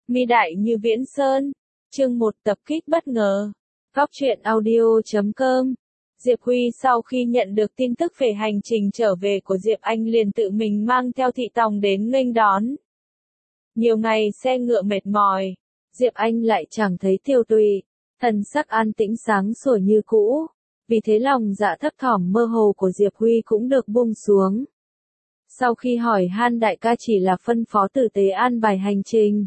Mi đại như viễn sơn. Chương 1 tập kích bất ngờ. Góc truyện audio.com. Diệp Huy sau khi nhận được tin tức về hành trình trở về của Diệp Anh liền tự mình mang theo thị tòng đến nghênh đón. Nhiều ngày xe ngựa mệt mỏi, Diệp Anh lại chẳng thấy tiêu tụy, thần sắc an tĩnh sáng sủa như cũ, vì thế lòng dạ thấp thỏm mơ hồ của Diệp Huy cũng được buông xuống. Sau khi hỏi han đại ca chỉ là phân phó tử tế an bài hành trình.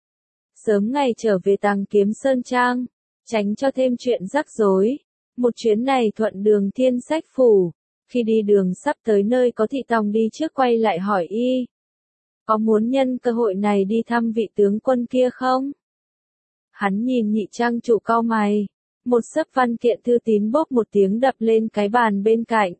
Sớm ngày trở về Tàng Kiếm Sơn Trang, tránh cho thêm chuyện rắc rối. Một chuyến này thuận đường Thiên Sách Phủ, khi đi đường sắp tới nơi có thị tòng đi trước quay lại hỏi y. Có muốn nhân cơ hội này đi thăm vị tướng quân kia không? Hắn nhìn nhị trang chủ cau mày, một xấp văn kiện thư tín bốp một tiếng đập lên cái bàn bên cạnh.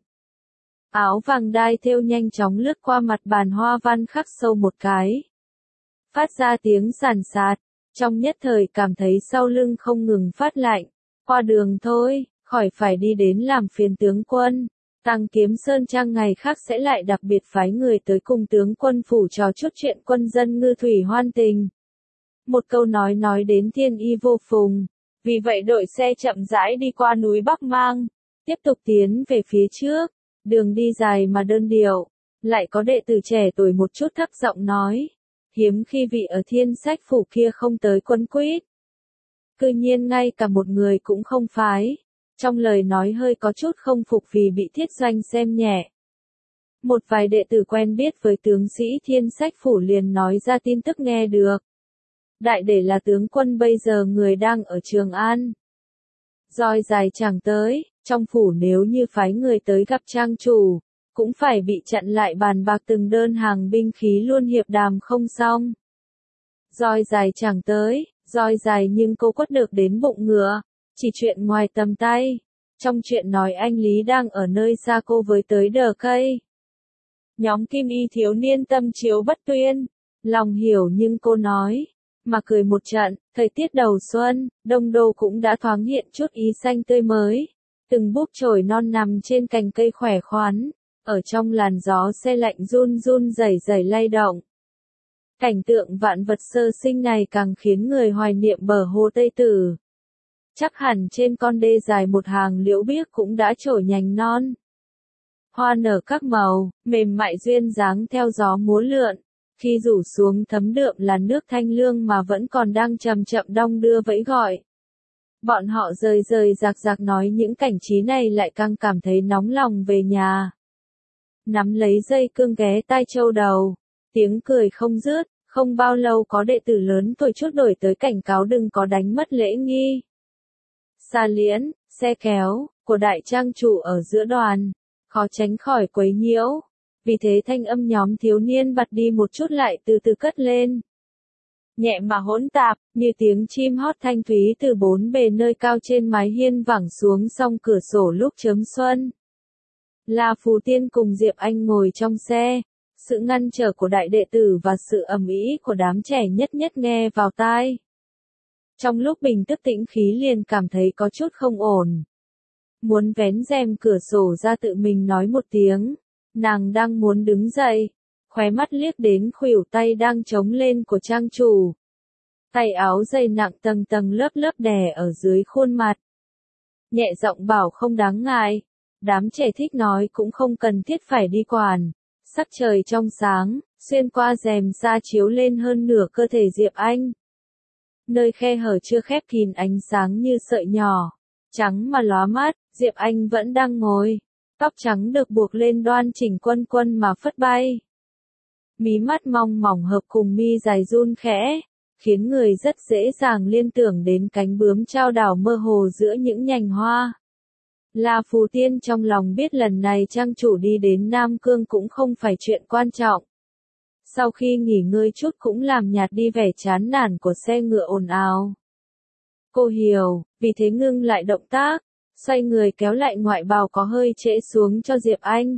Áo vàng đai thêu nhanh chóng lướt qua mặt bàn hoa văn khắc sâu một cái. Phát ra tiếng sàn sạt, trong nhất thời cảm thấy sau lưng không ngừng phát lạnh. Qua đường thôi, khỏi phải đi đến làm phiền tướng quân. Tàng Kiếm Sơn Trang ngày khác sẽ lại đặc biệt phái người tới cùng tướng quân phủ trò chút chuyện quân dân ngư thủy hoan tình. Một câu nói đến thiên y vô phùng. Vì vậy đội xe chậm rãi đi qua núi Bắc Mang, tiếp tục tiến về phía trước. Đường đi dài mà đơn điệu, lại có đệ tử trẻ tuổi một chút thấp giọng nói. Hiếm khi vị ở Thiên Sách Phủ kia không tới quấn quýt. Cư nhiên ngay cả một người cũng không phái. Trong lời nói hơi có chút không phục vì bị Thiết Doanh xem nhẹ. Một vài đệ tử quen biết với tướng sĩ Thiên Sách Phủ liền nói ra tin tức nghe được. Đại để là tướng quân bây giờ người đang ở Trường An. Roi dài chẳng tới, trong phủ nếu như phái người tới gặp trang chủ, cũng phải bị chặn lại bàn bạc từng đơn hàng binh khí luôn hiệp đàm không xong. Roi dài chẳng tới, roi dài nhưng cô quất được đến bụng ngựa, chỉ chuyện ngoài tầm tay. Trong chuyện nói anh Lý đang ở nơi xa cô với tới đờ cây. Nhóm Kim Y thiếu niên tâm chiếu bất tuyên, lòng hiểu nhưng cô nói, mà cười một trận, thời tiết đầu xuân, Đông Đô cũng đã thoáng hiện chút ý xanh tươi mới. Từng búp chồi non nằm trên cành cây khỏe khoắn, ở trong làn gió se lạnh run run rẩy rẩy lay động. Cảnh tượng vạn vật sơ sinh này càng khiến người hoài niệm bờ hồ Tây Tử. Chắc hẳn trên con đê dài một hàng liễu biếc cũng đã trổ nhành non. Hoa nở các màu, mềm mại duyên dáng theo gió múa lượn, khi rủ xuống thấm đượm là nước thanh lương mà vẫn còn đang chậm chậm đong đưa vẫy gọi. Bọn họ rời rạc rạc nói những cảnh trí này lại càng cảm thấy nóng lòng về nhà. Nắm lấy dây cương ghé tai châu đầu, tiếng cười không dứt, không bao lâu có đệ tử lớn tuổi chút đổi tới cảnh cáo đừng có đánh mất lễ nghi. Xa liễn, xe kéo, của đại trang chủ ở giữa đoàn, khó tránh khỏi quấy nhiễu, vì thế thanh âm nhóm thiếu niên bật đi một chút lại từ từ cất lên. Nhẹ mà hỗn tạp, như tiếng chim hót thanh thúy từ bốn bề nơi cao trên mái hiên vẳng xuống song cửa sổ lúc chớm xuân. La Phù Tiên cùng Diệp Anh ngồi trong xe, sự ngăn trở của đại đệ tử và sự ầm ĩ của đám trẻ nhất nhất nghe vào tai. Trong lúc bình tức tĩnh khí liền cảm thấy có chút không ổn. Muốn vén rèm cửa sổ ra tự mình nói một tiếng, nàng đang muốn đứng dậy. Khóe mắt liếc đến khuỷu tay đang chống lên của trang chủ. Tay áo dày nặng tầng tầng lớp lớp đè ở dưới khuôn mặt. Nhẹ giọng bảo không đáng ngại. Đám trẻ thích nói cũng không cần thiết phải đi quản. Sắc trời trong sáng, xuyên qua rèm ra chiếu lên hơn nửa cơ thể Diệp Anh. Nơi khe hở chưa khép kín ánh sáng như sợi nhỏ. Trắng mà lóa mắt, Diệp Anh vẫn đang ngồi. Tóc trắng được buộc lên đoan chỉnh quân quân mà phất bay. Mí mắt mong mỏng hợp cùng mi dài run khẽ, khiến người rất dễ dàng liên tưởng đến cánh bướm trao đảo mơ hồ giữa những nhành hoa. La Phù Tiên trong lòng biết lần này trang chủ đi đến Nam Cương cũng không phải chuyện quan trọng. Sau khi nghỉ ngơi chút cũng làm nhạt đi vẻ chán nản của xe ngựa ồn ào. Cô hiểu, vì thế ngưng lại động tác, xoay người kéo lại ngoại bào có hơi trễ xuống cho Diệp Anh.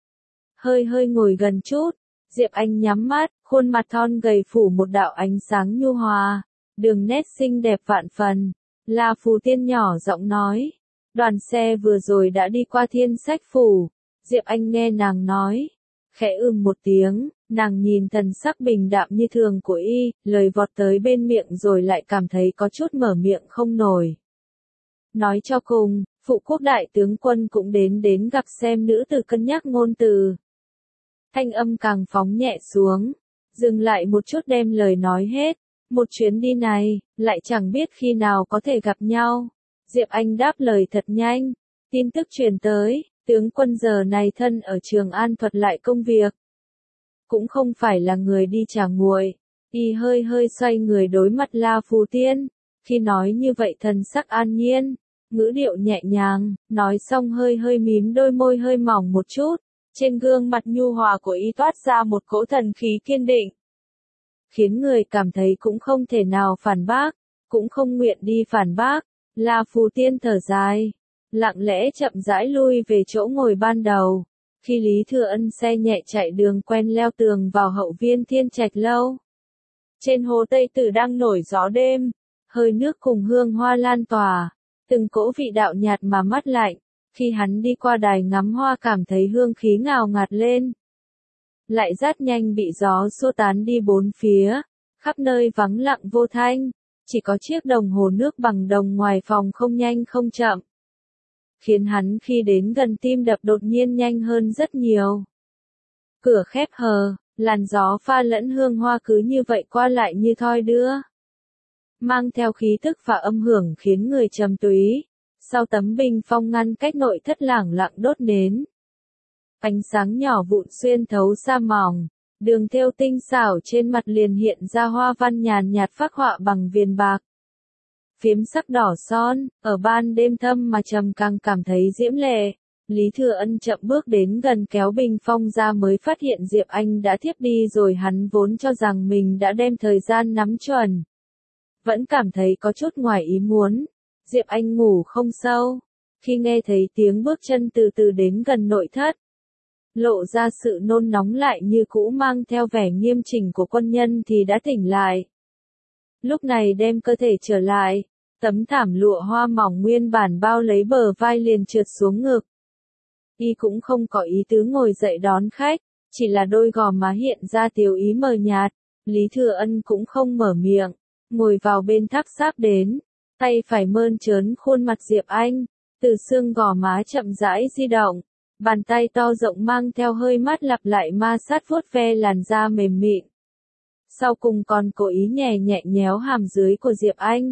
Hơi ngồi gần chút. Diệp Anh nhắm mắt, khuôn mặt thon gầy phủ một đạo ánh sáng nhu hòa, đường nét xinh đẹp vạn phần. La Phù Tiên nhỏ giọng nói, đoàn xe vừa rồi đã đi qua Thiên Sách Phủ. Diệp Anh nghe nàng nói, Khẽ một tiếng, nàng nhìn thần sắc bình đạm như thường của y, lời vọt tới bên miệng rồi lại cảm thấy có chút mở miệng không nổi. Nói cho cùng, phụ quốc đại tướng quân cũng đến gặp xem nữ tử cân nhắc ngôn từ. Thanh âm càng phóng nhẹ xuống, dừng lại một chút đem lời nói hết. Một chuyến đi này, lại chẳng biết khi nào có thể gặp nhau. Diệp Anh đáp lời thật nhanh. Tin tức truyền tới, tướng quân giờ này thân ở Trường An thuật lại công việc. Cũng không phải là người đi trả nguội. Y hơi xoay người đối mặt La Phù Tiên. Khi nói như vậy thần sắc an nhiên, ngữ điệu nhẹ nhàng, nói xong hơi mím đôi môi hơi mỏng một chút. Trên gương mặt nhu hòa của y toát ra một cỗ thần khí kiên định. Khiến người cảm thấy cũng không thể nào phản bác, cũng không nguyện đi phản bác. La Phù Tiên thở dài, lặng lẽ chậm rãi lui về chỗ ngồi ban đầu. Khi Lý Thừa Ân xe nhẹ chạy đường quen leo tường vào hậu viên Thiên Trạch lâu. Trên hồ Tây Tử đang nổi gió đêm, hơi nước cùng hương hoa lan tỏa, từng cỗ vị đạo nhạt mà mát lạnh. Khi hắn đi qua đài ngắm hoa cảm thấy hương khí ngào ngạt lên. Lại rất nhanh bị gió xua tán đi bốn phía, khắp nơi vắng lặng vô thanh, chỉ có chiếc đồng hồ nước bằng đồng ngoài phòng không nhanh không chậm. Khiến hắn khi đến gần tim đập đột nhiên nhanh hơn rất nhiều. Cửa khép hờ, làn gió pha lẫn hương hoa cứ như vậy qua lại như thoi đưa. Mang theo khí tức và âm hưởng khiến người trầm túy. Sau tấm bình phong ngăn cách nội thất lẳng lặng đốt nến. Ánh sáng nhỏ vụn xuyên thấu sa mỏng, đường thêu tinh xảo trên mặt liền hiện ra hoa văn nhàn nhạt phác họa bằng viền bạc. Phiếm sắc đỏ son, ở ban đêm thâm mà trầm càng cảm thấy diễm lệ. Lý Thừa Ân chậm bước đến gần kéo bình phong ra mới phát hiện Diệp Anh đã thiếp đi rồi, hắn vốn cho rằng mình đã đem thời gian nắm chuẩn. Vẫn cảm thấy có chút ngoài ý muốn. Diệp Anh ngủ không sâu. Khi nghe thấy tiếng bước chân từ từ đến gần nội thất, lộ ra sự nôn nóng lại như cũ mang theo vẻ nghiêm chỉnh của quân nhân thì đã tỉnh lại. Lúc này đem cơ thể trở lại, tấm thảm lụa hoa mỏng nguyên bản bao lấy bờ vai liền trượt xuống ngực. Y cũng không có ý tứ ngồi dậy đón khách, chỉ là đôi gò má hiện ra tiếu ý mờ nhạt. Lý Thừa Ân cũng không mở miệng, ngồi vào bên tháp sáp đến, tay phải mơn trớn khuôn mặt Diệp Anh, từ xương gò má chậm rãi di động. Bàn tay to rộng mang theo hơi mát lặp lại ma sát vuốt ve làn da mềm mịn. Sau cùng còn cố ý nhẹ nhéo hàm dưới của Diệp Anh.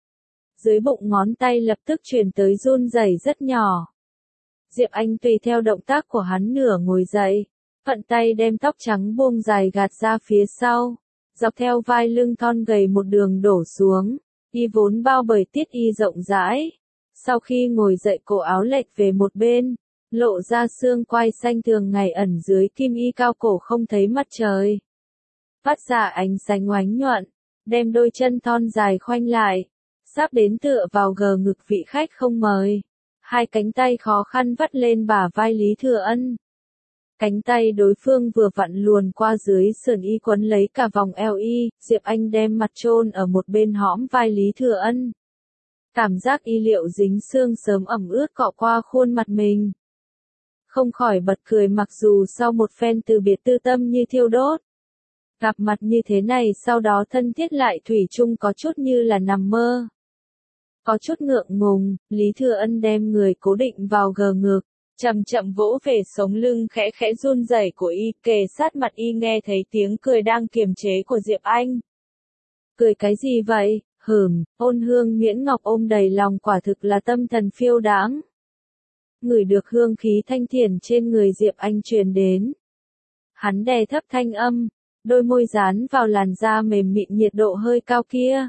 Dưới bụng ngón tay lập tức truyền tới run rẩy rất nhỏ. Diệp Anh tùy theo động tác của hắn nửa ngồi dậy, thuận tay đem tóc trắng buông dài gạt ra phía sau, dọc theo vai lưng thon gầy một đường đổ xuống, y vốn bao bởi tiết y rộng rãi. Sau khi ngồi dậy cổ áo lệch về một bên, lộ ra xương quai xanh thường ngày ẩn dưới kim y cao cổ không thấy mặt trời. Phát ra ánh sáng oánh nhuận, đem đôi chân thon dài khoanh lại, sắp đến tựa vào gờ ngực vị khách không mời. Hai cánh tay khó khăn vắt lên bả vai Lý Thừa Ân. Cánh tay đối phương vừa vặn luồn qua dưới sườn y quấn lấy cả vòng eo y, Diệp Anh đem mặt chôn ở một bên hõm vai Lý Thừa Ân. Cảm giác y liệu dính xương sớm ẩm ướt cọ qua khuôn mặt mình. Không khỏi bật cười mặc dù sau một phen từ biệt tư tâm như thiêu đốt. Gặp mặt như thế này sau đó thân thiết lại thủy chung có chút như là nằm mơ. Có chút ngượng ngùng, Lý Thừa Ân đem người cố định vào gờ ngực, chậm chậm vỗ về sống lưng khẽ khẽ run rẩy của y, kề sát mặt y nghe thấy tiếng cười đang kiềm chế của Diệp Anh. Cười cái gì vậy? Ôn hương miễn ngọc ôm đầy lòng quả thực là tâm thần phiêu đãng. Ngửi được hương khí thanh thiền trên người Diệp Anh truyền đến. Hắn đè thấp thanh âm, đôi môi dán vào làn da mềm mịn nhiệt độ hơi cao kia.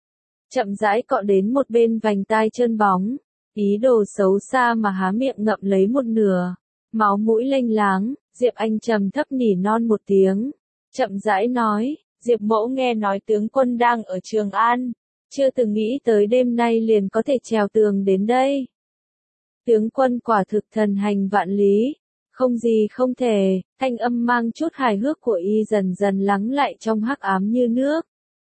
Chậm rãi cọ đến một bên vành tai trơn bóng, ý đồ xấu xa mà há miệng ngậm lấy một nửa. Máu mũi lênh láng, Diệp Anh trầm thấp nỉ non một tiếng, chậm rãi nói, Diệp mẫu nghe nói tướng quân đang ở Trường An, chưa từng nghĩ tới đêm nay liền có thể trèo tường đến đây. Tướng quân quả thực thần hành vạn lý, không gì không thể. Thanh âm mang chút hài hước của y dần dần lắng lại trong hắc ám như nước.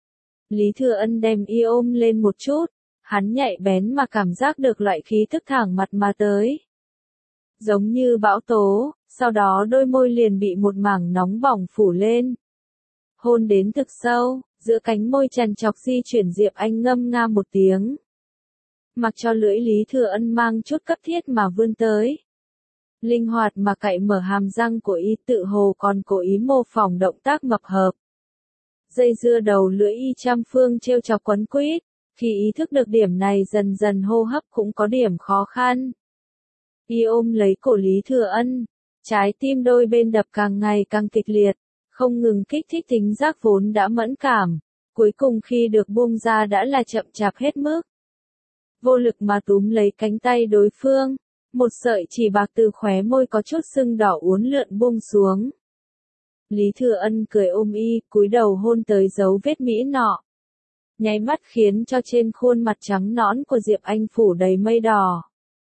Lý Thừa Ân đem y ôm lên một chút, hắn nhạy bén mà cảm giác được loại khí tức thẳng mặt mà tới. Giống như bão tố, Sau đó đôi môi liền bị một mảng nóng bỏng phủ lên. Hôn đến thực sâu, giữa cánh môi trằn trọc di chuyển Diệp Anh ngâm nga một tiếng. Mặc cho lưỡi Lý Thừa Ân mang chút cấp thiết mà vươn tới. Linh hoạt mà cạy mở hàm răng của y, tự hồ còn cố ý mô phỏng động tác mập hợp. Dây dưa đầu lưỡi y trăm phương trêu chọc quấn quýt, khi ý thức được điểm này dần dần hô hấp cũng có điểm khó khăn. Y ôm lấy cổ Lý Thừa Ân, trái tim đôi bên đập càng ngày càng kịch liệt, không ngừng kích thích tính giác vốn đã mẫn cảm, cuối cùng khi được buông ra đã là chậm chạp hết mức. Vô lực mà túm lấy cánh tay đối phương, một sợi chỉ bạc từ khóe môi có chút sưng đỏ uốn lượn buông xuống. Lý Thừa Ân cười ôm y, cúi đầu hôn tới dấu vết mỹ nọ. Nháy mắt khiến cho trên khuôn mặt trắng nõn của Diệp Anh phủ đầy mây đỏ.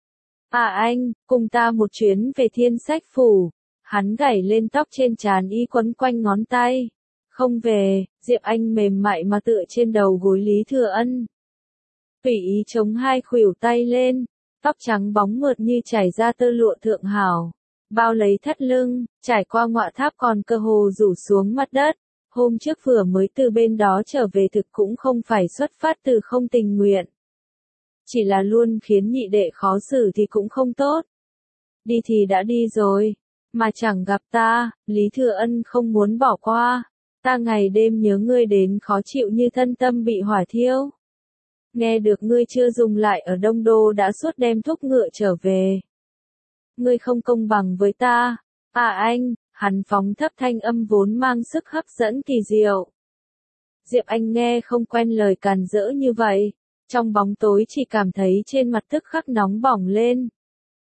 À anh, cùng ta một chuyến về Thiên Sách Phủ. Hắn gảy lên tóc trên trán y quấn quanh ngón tay. Không về, Diệp Anh mềm mại mà tựa trên đầu gối Lý Thừa Ân. Tùy ý chống hai khuỷu tay lên, tóc trắng bóng mượt như trải ra tơ lụa thượng hảo. Bao lấy thắt lưng, trải qua ngọa tháp còn cơ hồ rủ xuống mặt đất. Hôm trước vừa mới từ bên đó trở về thực cũng không phải xuất phát từ không tình nguyện. Chỉ là luôn khiến nhị đệ khó xử thì cũng không tốt. Đi thì đã đi rồi, mà chẳng gặp ta, Lý Thừa Ân không muốn bỏ qua. Ta ngày đêm nhớ ngươi đến khó chịu như thân tâm bị hỏa thiêu. Nghe được ngươi chưa dùng lại ở Đông Đô đã suốt đêm thúc ngựa trở về. Ngươi không công bằng với ta. À anh, hắn phóng thấp thanh âm vốn mang sức hấp dẫn kỳ diệu. Diệp Anh nghe không quen lời càn rỡ như vậy, trong bóng tối chỉ cảm thấy trên mặt tức khắc nóng bỏng lên.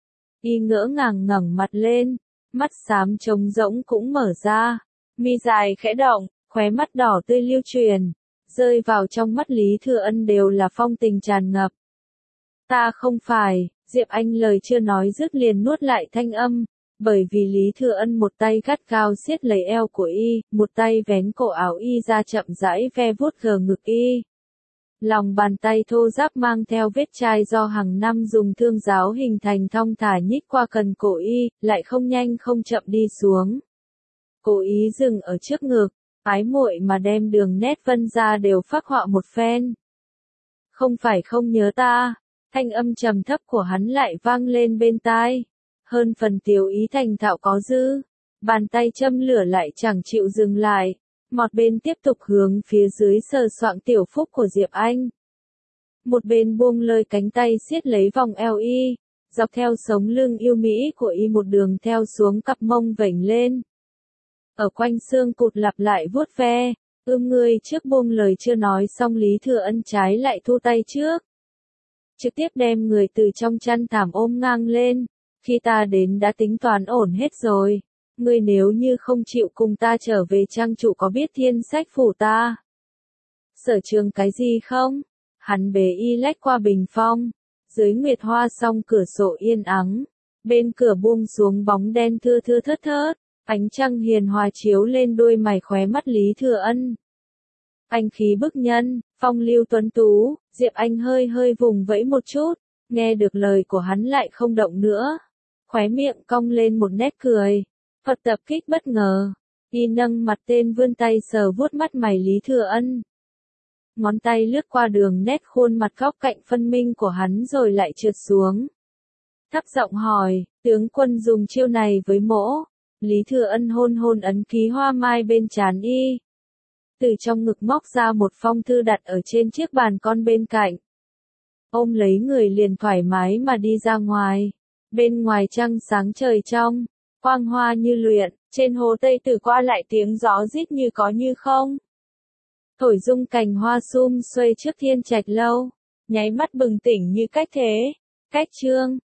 Y ngỡ ngàng ngẩng mặt lên, mắt xám trống rỗng cũng mở ra, mi dài khẽ động, khóe mắt đỏ tươi lưu truyền, rơi vào trong mắt Lý Thừa Ân đều là phong tình tràn ngập. Ta không phải, Diệp Anh lời chưa nói dứt liền nuốt lại thanh âm, bởi vì Lý Thừa Ân một tay gắt gao siết lấy eo của y, một tay vén cổ áo y ra chậm rãi ve vuốt gờ ngực y. Lòng bàn tay thô ráp mang theo vết chai do hàng năm dùng thương giáo hình thành thong thả nhích qua cần cổ y, lại không nhanh không chậm đi xuống. Cố ý dừng ở trước ngực, ái muội mà đem đường nét vân ra đều phác họa một phen. Không phải không nhớ ta, thanh âm trầm thấp của hắn lại vang lên bên tai. Hơn phần tiểu ý thành thạo có dư, bàn tay châm lửa lại chẳng chịu dừng lại. Một bên tiếp tục hướng phía dưới sờ soạng tiểu phúc của Diệp Anh. Một bên buông lơi cánh tay siết lấy vòng eo y, dọc theo sống lưng yêu mỹ của y một đường theo xuống cặp mông vểnh lên. Ở quanh xương cụt lặp lại vuốt ve, ngươi trước buông lời chưa nói xong Lý Thừa Ân trái lại thu tay trước. Trực tiếp đem người từ trong chăn thảm ôm ngang lên, khi ta đến đã tính toán ổn hết rồi. Ngươi nếu như không chịu cùng ta trở về trang chủ có biết Thiên Sách Phủ ta sở trường cái gì không? Hắn bế y lách qua bình phong, dưới nguyệt hoa song cửa sổ yên ắng, bên cửa buông xuống bóng đen thưa thưa thớt thớt, ánh trăng hiền hòa chiếu lên đôi mày khóe mắt Lý Thừa Ân. Anh khí bức nhân, phong lưu tuấn tú, Diệp Anh hơi hơi vùng vẫy một chút, nghe được lời của hắn lại không động nữa, khóe miệng cong lên một nét cười. Phật tập kích bất ngờ, y nâng mặt tên vươn tay sờ vuốt mắt mày Lý Thừa Ân. Ngón tay lướt qua đường nét khuôn mặt góc cạnh phân minh của hắn rồi lại trượt xuống. Thấp giọng hỏi, tướng quân dùng chiêu này với mỗ. Lý Thừa Ân hôn hôn ấn ký hoa mai bên trán y. Từ trong ngực móc ra một phong thư đặt ở trên chiếc bàn con bên cạnh. Ôm lấy người liền thoải mái mà đi ra ngoài. Bên ngoài trăng sáng trời trong. Quang hoa như luyện, trên hồ Tây Tử qua lại tiếng gió rít như có như không. Thổi rung cành hoa sum xuê trước Thiên Trạch lâu, nháy mắt bừng tỉnh như cách thế, cách chương.